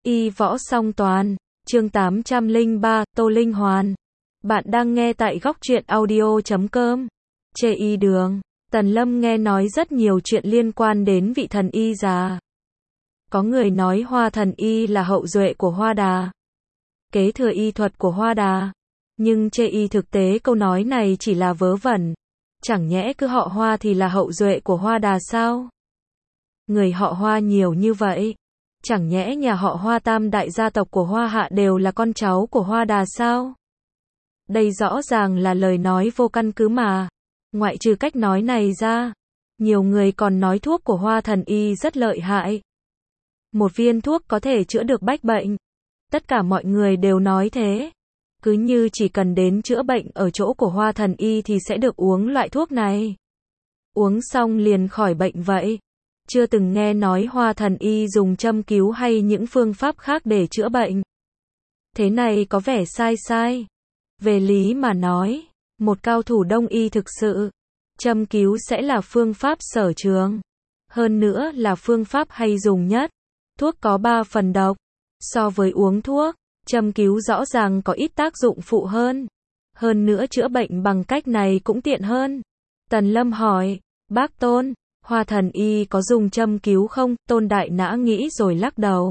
Y võ song toàn, chương 803, Tô Linh Hoàn. Bạn đang nghe tại góc truyện audio.com. Chê y đường. Tần Lâm nghe nói rất nhiều chuyện liên quan đến vị thần y già. Có người nói Hoa thần y là hậu duệ của Hoa Đà, kế thừa y thuật của Hoa Đà. Nhưng chê y thực tế câu nói này chỉ là vớ vẩn. Chẳng nhẽ cứ họ Hoa thì là hậu duệ của Hoa Đà sao? Người họ Hoa nhiều như vậy. Chẳng nhẽ nhà họ Hoa tam đại gia tộc của Hoa Hạ đều là con cháu của Hoa Đà sao? Đây rõ ràng là lời nói vô căn cứ mà. Ngoại trừ cách nói này ra, nhiều người còn nói thuốc của Hoa thần y rất lợi hại. Một viên thuốc có thể chữa được bách bệnh. Tất cả mọi người đều nói thế. Cứ như chỉ cần đến chữa bệnh ở chỗ của Hoa thần y thì sẽ được uống loại thuốc này. Uống xong liền khỏi bệnh vậy. Chưa từng nghe nói Hoa thần y dùng châm cứu hay những phương pháp khác để chữa bệnh. Thế này có vẻ sai sai. Về lý mà nói, một cao thủ đông y thực sự, châm cứu sẽ là phương pháp sở trường. Hơn nữa là phương pháp hay dùng nhất. Thuốc có 3 phần độc. So với uống thuốc, châm cứu rõ ràng có ít tác dụng phụ hơn. Hơn nữa chữa bệnh bằng cách này cũng tiện hơn. Tần Lâm hỏi, bác Tôn, Hoa thần y có dùng châm cứu không? Tôn Đại Nã nghĩ rồi lắc đầu.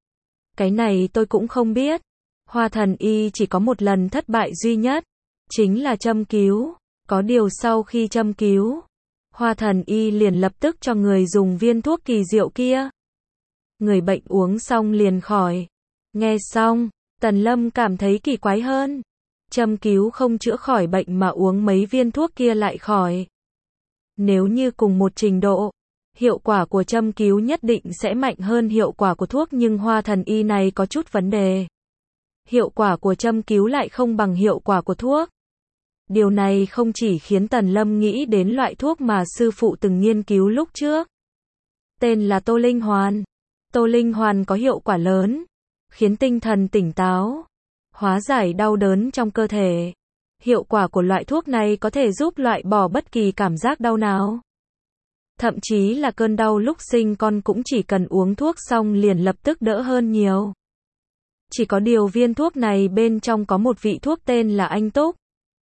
Cái này tôi cũng không biết. Hoa thần y chỉ có một lần thất bại duy nhất, chính là châm cứu. Có điều sau khi châm cứu, Hoa thần y liền lập tức cho người dùng viên thuốc kỳ diệu kia. Người bệnh uống xong liền khỏi. Nghe xong, Tần Lâm cảm thấy kỳ quái hơn. Châm cứu không chữa khỏi bệnh mà uống mấy viên thuốc kia lại khỏi. Nếu như cùng một trình độ, hiệu quả của châm cứu nhất định sẽ mạnh hơn hiệu quả của thuốc, nhưng Hoa thần y này có chút vấn đề. Hiệu quả của châm cứu lại không bằng hiệu quả của thuốc. Điều này không chỉ khiến Tần Lâm nghĩ đến loại thuốc mà sư phụ từng nghiên cứu lúc trước. Tên là Tô Linh Hoàn. Tô Linh Hoàn có hiệu quả lớn, khiến tinh thần tỉnh táo, hóa giải đau đớn trong cơ thể. Hiệu quả của loại thuốc này có thể giúp loại bỏ bất kỳ cảm giác đau nào. Thậm chí là cơn đau lúc sinh con cũng chỉ cần uống thuốc xong liền lập tức đỡ hơn nhiều. Chỉ có điều viên thuốc này bên trong có một vị thuốc tên là Anh Túc.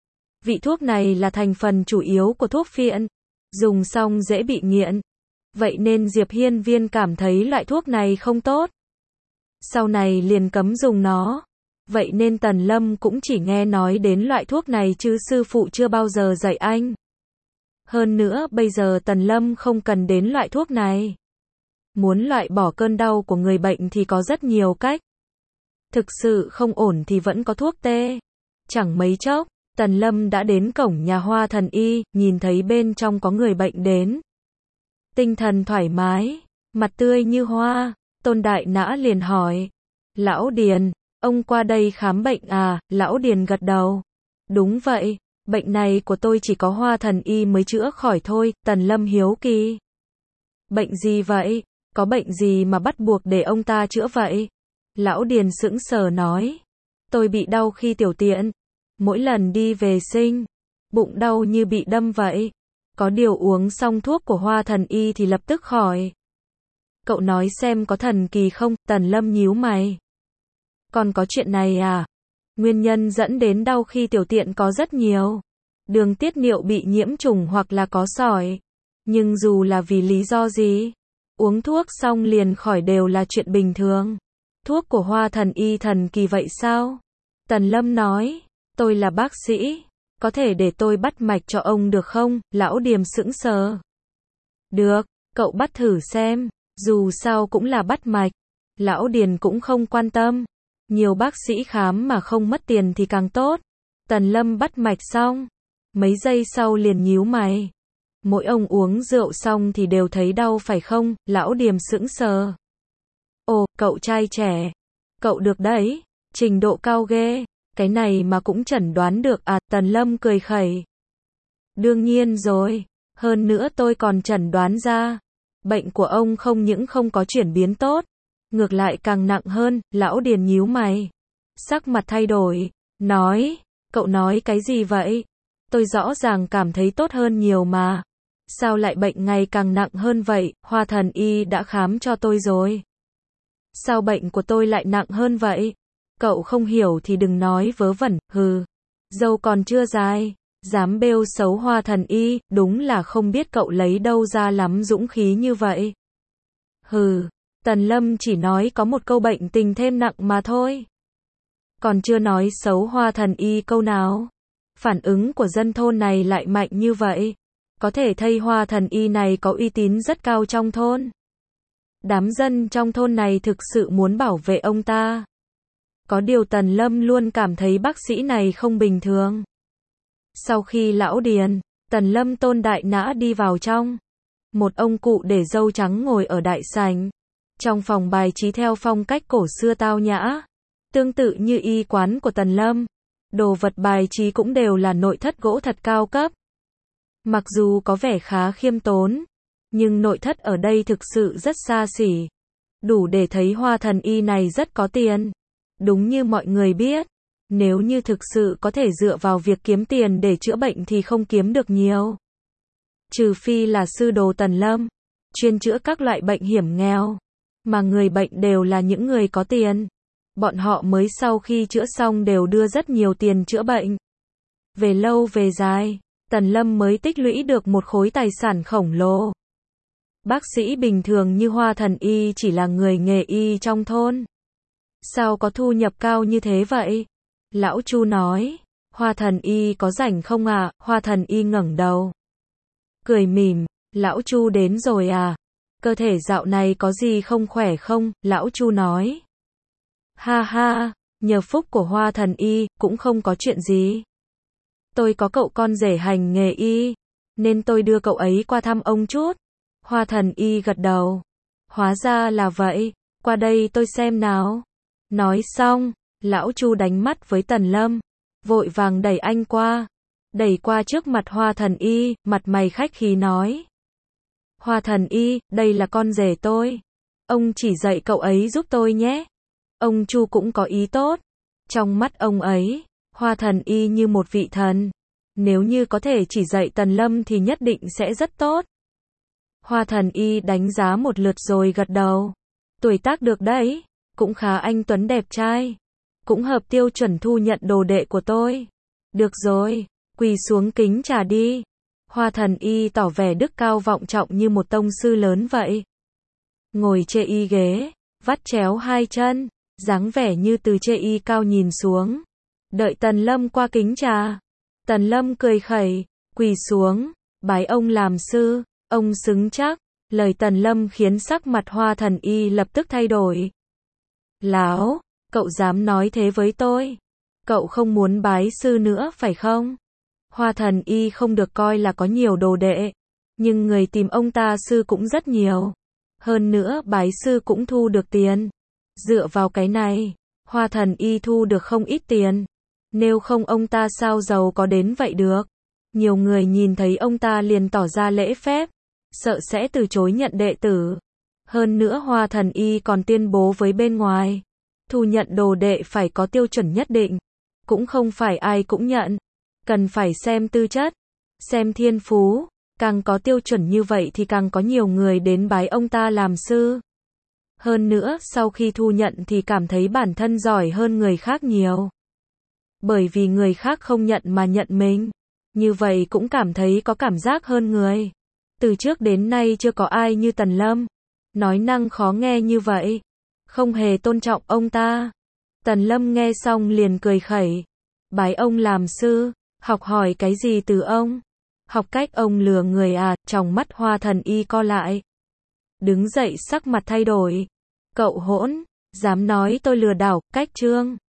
Vị thuốc này là thành phần chủ yếu của thuốc phiện, dùng xong dễ bị nghiện. Vậy nên Diệp Hiên Viên cảm thấy loại thuốc này không tốt. Sau này liền cấm dùng nó. Vậy nên Tần Lâm cũng chỉ nghe nói đến loại thuốc này chứ sư phụ chưa bao giờ dạy anh. Hơn nữa bây giờ Tần Lâm không cần đến loại thuốc này. Muốn loại bỏ cơn đau của người bệnh thì có rất nhiều cách. Thực sự không ổn thì vẫn có thuốc tê. Chẳng mấy chốc, Tần Lâm đã đến cổng nhà Hoa thần y, nhìn thấy bên trong có người bệnh đến. Tinh thần thoải mái, mặt tươi như hoa. Tôn Đại Nã liền hỏi, Lão Điền, ông qua đây khám bệnh à? Lão Điền gật đầu. Đúng vậy, bệnh này của tôi chỉ có Hoa thần y mới chữa khỏi thôi. Tần Lâm hiếu kỳ. Bệnh gì vậy? Có bệnh gì mà bắt buộc để ông ta chữa vậy? Lão Điền sững sờ nói, tôi bị đau khi tiểu tiện. Mỗi lần đi vệ sinh, bụng đau như bị đâm vậy. Có điều uống xong thuốc của Hoa thần y thì lập tức khỏi. Cậu nói xem có thần kỳ không? Tần Lâm nhíu mày. Còn có chuyện này à? Nguyên nhân dẫn đến đau khi tiểu tiện có rất nhiều. Đường tiết niệu bị nhiễm trùng hoặc là có sỏi. Nhưng dù là vì lý do gì, uống thuốc xong liền khỏi đều là chuyện bình thường. Thuốc của Hoa thần y thần kỳ vậy sao? Tần Lâm nói, tôi là bác sĩ, có thể để tôi bắt mạch cho ông được không? Lão Điềm sững sờ. Được, cậu bắt thử xem, dù sao cũng là bắt mạch. Lão Điền cũng không quan tâm. Nhiều bác sĩ khám mà không mất tiền thì càng tốt. Tần Lâm bắt mạch xong, mấy giây sau liền nhíu mày. Mỗi ông uống rượu xong thì đều thấy đau phải không? Lão Điềm sững sờ. Ồ, cậu trai trẻ, cậu được đấy, trình độ cao ghê, cái này mà cũng chẩn đoán được à? Tần Lâm cười khẩy. Đương nhiên rồi, hơn nữa tôi còn chẩn đoán ra, bệnh của ông không những không có chuyển biến tốt, ngược lại càng nặng hơn. Lão Điền nhíu mày, sắc mặt thay đổi, nói, cậu nói cái gì vậy? Tôi rõ ràng cảm thấy tốt hơn nhiều mà. Sao lại bệnh ngày càng nặng hơn vậy? Hoa thần y đã khám cho tôi rồi. Sao bệnh của tôi lại nặng hơn vậy? Cậu không hiểu thì đừng nói vớ vẩn, hừ. Dâu còn chưa dài, dám bêu xấu Hoa Thần Y, đúng là không biết cậu lấy đâu ra lắm dũng khí như vậy. Hừ, Tần Lâm chỉ nói có một câu bệnh tình thêm nặng mà thôi. Còn chưa nói xấu Hoa Thần Y câu nào. Phản ứng của dân thôn này lại mạnh như vậy. Có thể thấy Hoa Thần Y này có uy tín rất cao trong thôn. Đám dân trong thôn này thực sự muốn bảo vệ ông ta. Có điều Tần Lâm luôn cảm thấy bác sĩ này không bình thường. Sau khi lão Điền, Tần Lâm Tôn đại nã đi vào trong. Một ông cụ để râu trắng ngồi ở đại sảnh. Trong phòng bài trí theo phong cách cổ xưa tao nhã. Tương tự như y quán của Tần Lâm. Đồ vật bài trí cũng đều là nội thất gỗ thật cao cấp. Mặc dù có vẻ khá khiêm tốn, nhưng nội thất ở đây thực sự rất xa xỉ. Đủ để thấy Hoa Thần Y này rất có tiền. Đúng như mọi người biết, nếu như thực sự có thể dựa vào việc kiếm tiền để chữa bệnh thì không kiếm được nhiều. Trừ phi là sư đồ Tần Lâm, chuyên chữa các loại bệnh hiểm nghèo, mà người bệnh đều là những người có tiền. Bọn họ mới sau khi chữa xong đều đưa rất nhiều tiền chữa bệnh. Về lâu về dài, Tần Lâm mới tích lũy được một khối tài sản khổng lồ. Bác sĩ bình thường như Hoa Thần Y chỉ là người nghề y trong thôn. Sao có thu nhập cao như thế vậy? Lão Chu nói, Hoa Thần Y có rảnh không à? Hoa Thần Y ngẩng đầu, cười mỉm, Lão Chu đến rồi à? Cơ thể dạo này có gì không khỏe không? Lão Chu nói. Ha ha, nhờ phúc của Hoa Thần Y, cũng không có chuyện gì. Tôi có cậu con rể hành nghề y, nên tôi đưa cậu ấy qua thăm ông chút. Hoa Thần Y gật đầu. Hóa ra là vậy, qua đây tôi xem nào. Nói xong, Lão Chu đánh mắt với Tần Lâm, vội vàng đẩy anh qua. Đẩy qua trước mặt Hoa Thần Y, mặt mày khách khí nói. Hoa Thần Y, đây là con rể tôi. Ông chỉ dạy cậu ấy giúp tôi nhé. Ông Chu cũng có ý tốt. Trong mắt ông ấy, Hoa Thần Y như một vị thần. Nếu như có thể chỉ dạy Tần Lâm thì nhất định sẽ rất tốt. Hoa Thần Y đánh giá một lượt rồi gật đầu. Tuổi tác được đấy, cũng khá anh tuấn đẹp trai. Cũng hợp tiêu chuẩn thu nhận đồ đệ của tôi. Được rồi, quỳ xuống kính trà đi. Hoa Thần Y tỏ vẻ đức cao vọng trọng như một tông sư lớn vậy. Ngồi chê y ghế, vắt chéo hai chân, dáng vẻ như từ chê y cao nhìn xuống. Đợi Tần Lâm qua kính trà. Tần Lâm cười khẩy, quỳ xuống, bái ông làm sư, ông xứng chắc. Lời Tần Lâm khiến sắc mặt Hoa Thần Y lập tức thay đổi. Láo, cậu dám nói thế với tôi? Cậu không muốn bái sư nữa phải không? Hoa Thần Y không được coi là có nhiều đồ đệ, nhưng người tìm ông ta sư cũng rất nhiều. Hơn nữa bái sư cũng thu được tiền. Dựa vào cái này, Hoa Thần Y thu được không ít tiền. Nếu không ông ta sao giàu có đến vậy được. Nhiều người nhìn thấy ông ta liền tỏ ra lễ phép, sợ sẽ từ chối nhận đệ tử. Hơn nữa Hoa Thần Y còn tuyên bố với bên ngoài, thu nhận đồ đệ phải có tiêu chuẩn nhất định. Cũng không phải ai cũng nhận. Cần phải xem tư chất, xem thiên phú. Càng có tiêu chuẩn như vậy thì càng có nhiều người đến bái ông ta làm sư. Hơn nữa, sau khi thu nhận thì cảm thấy bản thân giỏi hơn người khác nhiều. Bởi vì người khác không nhận mà nhận mình. Như vậy cũng cảm thấy có cảm giác hơn người. Từ trước đến nay chưa có ai như Tần Lâm. Nói năng khó nghe như vậy. Không hề tôn trọng ông ta. Tần Lâm nghe xong liền cười khẩy. Bái ông làm sư, học hỏi cái gì từ ông? Học cách ông lừa người à? Trong mắt Hoa Thần Y co lại. Đứng dậy sắc mặt thay đổi. Cậu hỗn, dám nói tôi lừa đảo, cách trương.